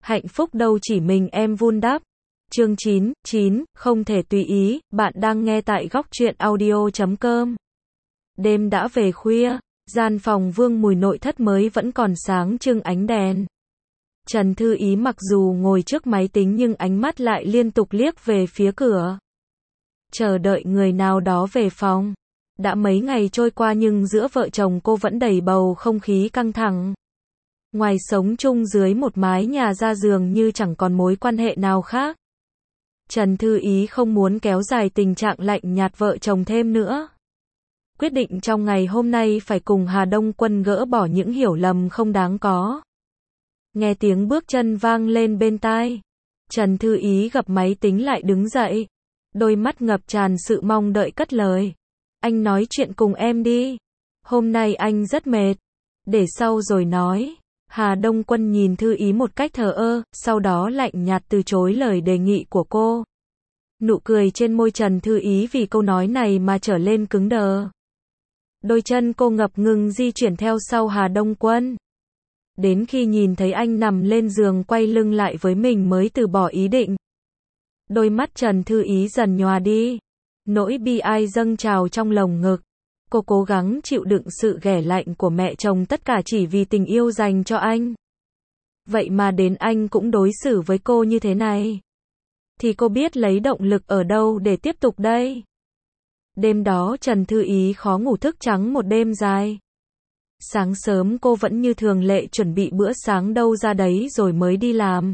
Hạnh phúc đâu chỉ mình em vun đắp. Chương 9, không thể tùy ý, bạn đang nghe tại góc truyện audio.com. Đêm đã về khuya, gian phòng Vương Mùi nội thất mới vẫn còn sáng trưng ánh đèn. Trần Thư Ý mặc dù ngồi trước máy tính nhưng ánh mắt lại liên tục liếc về phía cửa. Chờ đợi người nào đó về phòng. Đã mấy ngày trôi qua nhưng giữa vợ chồng cô vẫn đầy bầu không khí căng thẳng. Ngoài sống chung dưới một mái nhà ra giường như chẳng còn mối quan hệ nào khác. Trần Thư Ý không muốn kéo dài tình trạng lạnh nhạt vợ chồng thêm nữa. Quyết định trong ngày hôm nay phải cùng Hà Đông Quân gỡ bỏ những hiểu lầm không đáng có. Nghe tiếng bước chân vang lên bên tai. Trần Thư Ý gập máy tính lại đứng dậy. Đôi mắt ngập tràn sự mong đợi cất lời. Anh nói chuyện cùng em đi. Hôm nay anh rất mệt. Để sau rồi nói. Hà Đông Quân nhìn Thư Ý một cách thờ ơ, sau đó lạnh nhạt từ chối lời đề nghị của cô. Nụ cười trên môi Trần Thư Ý vì câu nói này mà trở lên cứng đờ. Đôi chân cô ngập ngừng di chuyển theo sau Hà Đông Quân. Đến khi nhìn thấy anh nằm lên giường quay lưng lại với mình mới từ bỏ ý định. Đôi mắt Trần Thư Ý dần nhòa đi. Nỗi bi ai dâng trào trong lồng ngực. Cô cố gắng chịu đựng sự ghẻ lạnh của mẹ chồng tất cả chỉ vì tình yêu dành cho anh. Vậy mà đến anh cũng đối xử với cô như thế này. Thì cô biết lấy động lực ở đâu để tiếp tục đây? Đêm đó Trần Thư Ý khó ngủ thức trắng một đêm dài. Sáng sớm cô vẫn như thường lệ chuẩn bị bữa sáng đâu ra đấy rồi mới đi làm.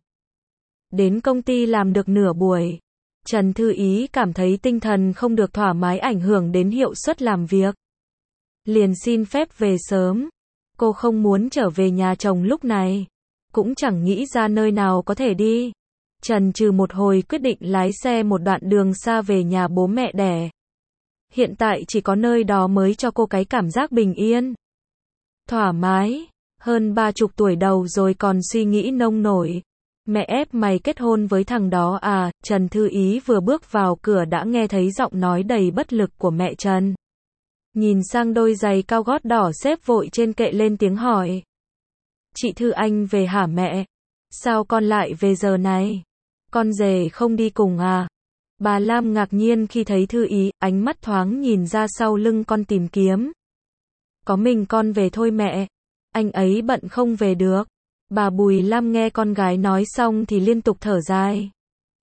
Đến công ty làm được nửa buổi. Trần Thư Ý cảm thấy tinh thần không được thoải mái ảnh hưởng đến hiệu suất làm việc. Liền xin phép về sớm. Cô không muốn trở về nhà chồng lúc này. Cũng chẳng nghĩ ra nơi nào có thể đi. Trần trừ một hồi quyết định lái xe một đoạn đường xa về nhà bố mẹ đẻ. Hiện tại chỉ có nơi đó mới cho cô cái cảm giác bình yên. Thoải mái. Hơn 30 tuổi đầu rồi còn suy nghĩ nông nổi. Mẹ ép mày kết hôn với thằng đó à? Trần Thư Ý vừa bước vào cửa đã nghe thấy giọng nói đầy bất lực của mẹ Trần. Nhìn sang đôi giày cao gót đỏ xếp vội trên kệ lên tiếng hỏi. Chị Thư Anh về hả mẹ? Sao con lại về giờ này? Con rể không đi cùng à? Bà Lam ngạc nhiên khi thấy Thư Ý, ánh mắt thoáng nhìn ra sau lưng con tìm kiếm. Có mình con về thôi mẹ. Anh ấy bận không về được. Bà Bùi Lam nghe con gái nói xong thì liên tục thở dài.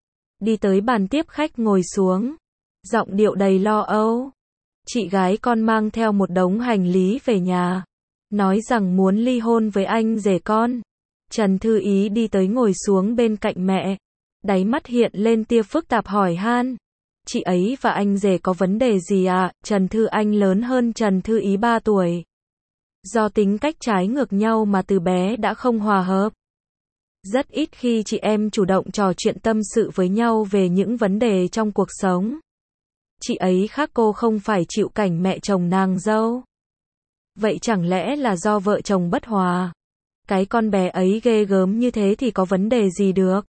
Đi tới bàn tiếp khách ngồi xuống. Giọng điệu đầy lo âu. Chị gái con mang theo một đống hành lý về nhà. Nói rằng muốn ly hôn với anh rể con. Trần Thư Ý đi tới ngồi xuống bên cạnh mẹ. Đáy mắt hiện lên tia phức tạp hỏi han. Chị ấy và anh rể có vấn đề gì à? Trần Thư Anh lớn hơn Trần Thư Ý 3 tuổi. Do tính cách trái ngược nhau mà từ bé đã không hòa hợp. Rất ít khi chị em chủ động trò chuyện tâm sự với nhau về những vấn đề trong cuộc sống. Chị ấy khác cô không phải chịu cảnh mẹ chồng nàng dâu. Vậy chẳng lẽ là do vợ chồng bất hòa? Cái con bé ấy ghê gớm như thế thì có vấn đề gì được?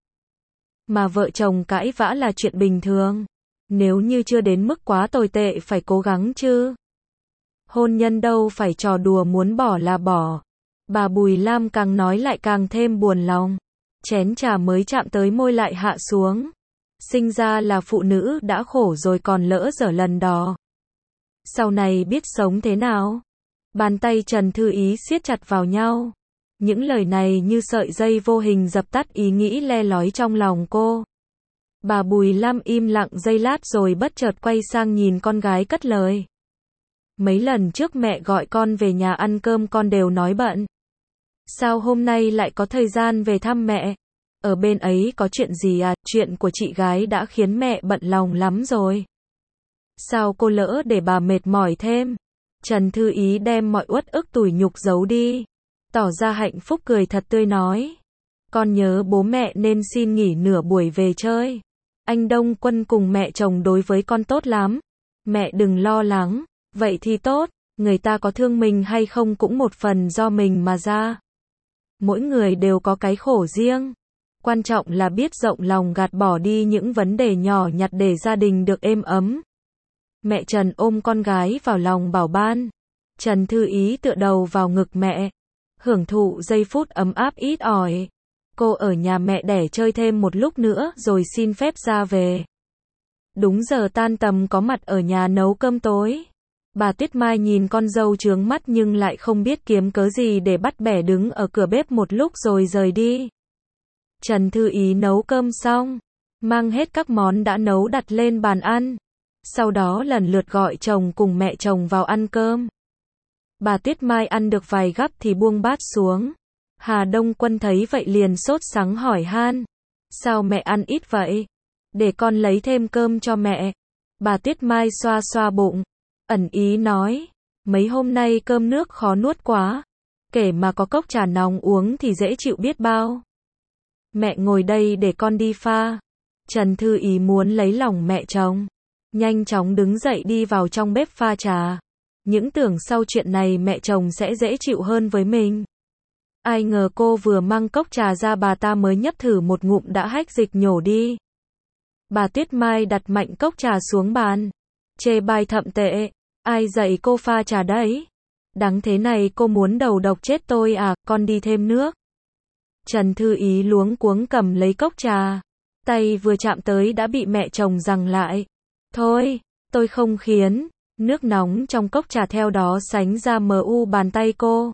Mà vợ chồng cãi vã là chuyện bình thường. Nếu như chưa đến mức quá tồi tệ phải cố gắng chứ. Hôn nhân đâu phải trò đùa muốn bỏ là bỏ. Bà Bùi Lam càng nói lại càng thêm buồn lòng. Chén trà mới chạm tới môi lại hạ xuống. Sinh ra là phụ nữ đã khổ rồi còn lỡ dở lần đó. Sau này biết sống thế nào? Bàn tay Trần Thư Ý siết chặt vào nhau. Những lời này như sợi dây vô hình dập tắt ý nghĩ le lói trong lòng cô. Bà Bùi Lam im lặng giây lát rồi bất chợt quay sang nhìn con gái cất lời. Mấy lần trước mẹ gọi con về nhà ăn cơm con đều nói bận. Sao hôm nay lại có thời gian về thăm mẹ? Ở bên ấy có chuyện gì à? Chuyện của chị gái đã khiến mẹ bận lòng lắm rồi. Sao cô lỡ để bà mệt mỏi thêm? Trần Thư Ý đem mọi uất ức tủi nhục giấu đi. Tỏ ra hạnh phúc cười thật tươi nói. Con nhớ bố mẹ nên xin nghỉ nửa buổi về chơi. Anh Đông Quân cùng mẹ chồng đối với con tốt lắm. Mẹ đừng lo lắng. Vậy thì tốt, người ta có thương mình hay không cũng một phần do mình mà ra. Mỗi người đều có cái khổ riêng. Quan trọng là biết rộng lòng gạt bỏ đi những vấn đề nhỏ nhặt để gia đình được êm ấm. Mẹ Trần ôm con gái vào lòng bảo ban. Trần Thư Ý tựa đầu vào ngực mẹ. Hưởng thụ giây phút ấm áp ít ỏi. cô ở nhà mẹ đẻ chơi thêm một lúc nữa rồi xin phép ra về. Đúng giờ tan tầm có mặt ở nhà nấu cơm tối. Bà Tuyết Mai nhìn con dâu trướng mắt nhưng lại không biết kiếm cớ gì để bắt bẻ đứng ở cửa bếp một lúc rồi rời đi. Trần Thư Ý nấu cơm xong, mang hết các món đã nấu đặt lên bàn ăn. Sau đó lần lượt gọi chồng cùng mẹ chồng vào ăn cơm. Bà Tuyết Mai ăn được vài gắp thì buông bát xuống. Hà Đông Quân thấy vậy liền sốt sắng hỏi han. Sao mẹ ăn ít vậy? Để con lấy thêm cơm cho mẹ. Bà Tuyết Mai xoa xoa bụng, ẩn ý nói. Mấy hôm nay cơm nước khó nuốt quá. Kể mà có cốc trà nóng uống thì dễ chịu biết bao. Mẹ ngồi đây để con đi pha. Trần Thư Ý muốn lấy lòng mẹ chồng. Nhanh chóng đứng dậy đi vào trong bếp pha trà. Những tưởng sau chuyện này mẹ chồng sẽ dễ chịu hơn với mình. Ai ngờ cô vừa mang cốc trà ra bà ta mới nhấp thử một ngụm đã hách dịch nhổ đi. Bà Tuyết Mai đặt mạnh cốc trà xuống bàn. Chê bai thậm tệ. Ai dạy cô pha trà đấy? Đắng thế này cô muốn đầu độc chết tôi à, con đi thêm nước. Trần Thư Ý luống cuống cầm lấy cốc trà. Tay vừa chạm tới đã bị mẹ chồng giằng lại. Thôi, tôi không khiến. Nước nóng trong cốc trà theo đó sánh ra mờ u bàn tay cô.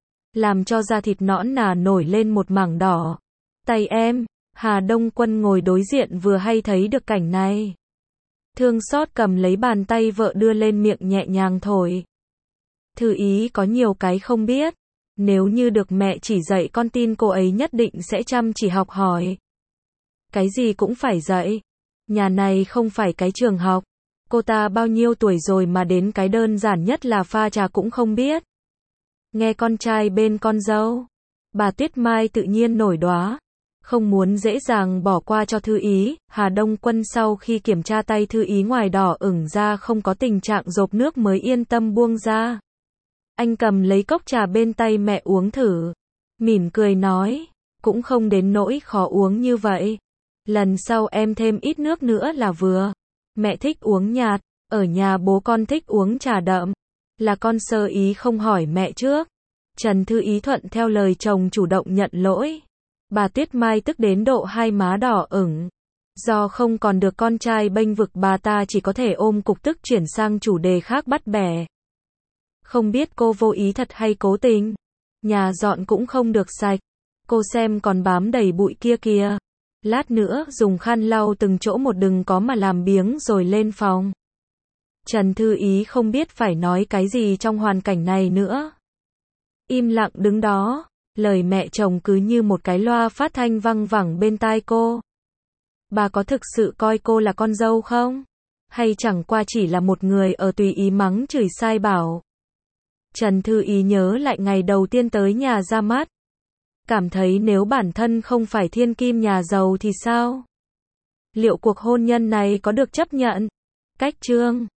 Làm cho da thịt nõn nà nổi lên một mảng đỏ. Tay em, Hà Đông Quân ngồi đối diện vừa hay thấy được cảnh này. Thương xót cầm lấy bàn tay vợ đưa lên miệng nhẹ nhàng thổi. Thư Ý có nhiều cái không biết. Nếu như được mẹ chỉ dạy con tin cô ấy nhất định sẽ chăm chỉ học hỏi. Cái gì cũng phải dạy. Nhà này không phải cái trường học. Cô ta bao nhiêu tuổi rồi mà đến cái đơn giản nhất là pha trà cũng không biết. Nghe con trai bên con dâu. Bà Tuyết Mai tự nhiên nổi đoá. Không muốn dễ dàng bỏ qua cho Thư Ý. Hà Đông Quân sau khi kiểm tra tay Thư Ý ngoài đỏ ửng ra không có tình trạng dột nước mới yên tâm buông ra. Anh cầm lấy cốc trà bên tay mẹ uống thử. Mỉm cười nói. Cũng không đến nỗi khó uống như vậy. Lần sau em thêm ít nước nữa là vừa. Mẹ thích uống nhạt. Ở nhà bố con thích uống trà đậm. Là con sơ ý không hỏi mẹ trước. Trần Thư Ý thuận theo lời chồng chủ động nhận lỗi. Bà Tuyết Mai tức đến độ hai má đỏ ửng. Do không còn được con trai bênh vực bà ta chỉ có thể ôm cục tức chuyển sang chủ đề khác bắt bẻ. Không biết cô vô ý thật hay cố tình. Nhà dọn cũng không được sạch. Cô xem còn bám đầy bụi kia kìa. Lát nữa dùng khăn lau từng chỗ một đừng có mà làm biếng rồi lên phòng. Trần Thư Ý không biết phải nói cái gì trong hoàn cảnh này nữa. Im lặng đứng đó. Lời mẹ chồng cứ như một cái loa phát thanh văng vẳng bên tai cô. Bà có thực sự coi cô là con dâu không? Hay chẳng qua chỉ là một người ở tùy ý mắng chửi sai bảo. Trần Thư Ý nhớ lại ngày đầu tiên tới nhà ra mắt. Cảm thấy nếu bản thân không phải thiên kim nhà giàu thì sao? Liệu cuộc hôn nhân này có được chấp nhận? Cách chương